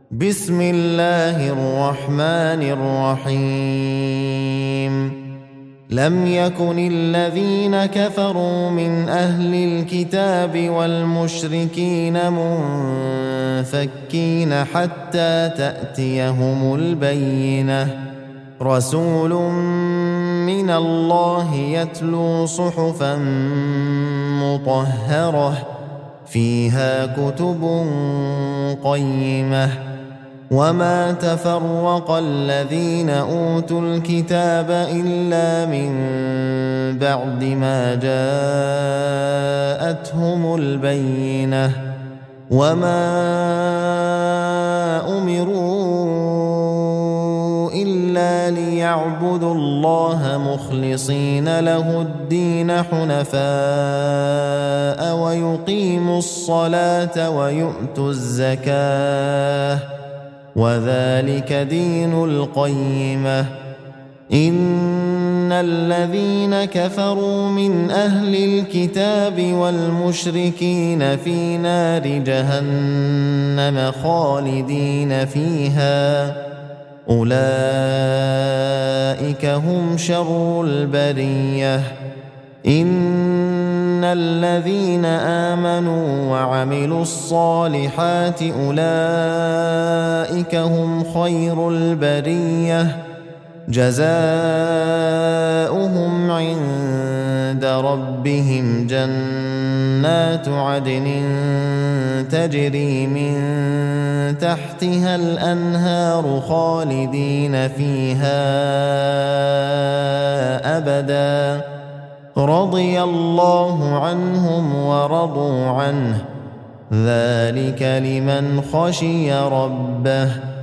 بسم الله الرحمن الرحيم لم يكن الذين كفروا من أهل الكتاب والمشركين منفكين حتى تأتيهم البينة رسول من الله يتلو صحفا مطهرة فيها كتب قيمة وما تفرق الذين أوتوا الكتاب إلا من بعد ما جاءتهم البينة وما أمروا إلا ليعبدوا الله مخلصين له الدين حنفاء ويقيموا الصلاة ويؤتوا الزكاة وذلك دين القيمة إن الذين كفروا من أهل الكتاب والمشركين في نار جهنم خالدين فيها أولئك هم شر البرية إن الذين آمنوا وعملوا الصالحات أولئك هم خير البرية جزاؤهم عند ربهم جنات عدن تجري من تحتها الأنهار خالدين فيها أبدا رضي الله عنهم ورضوا عنه ذلك لمن خشي ربه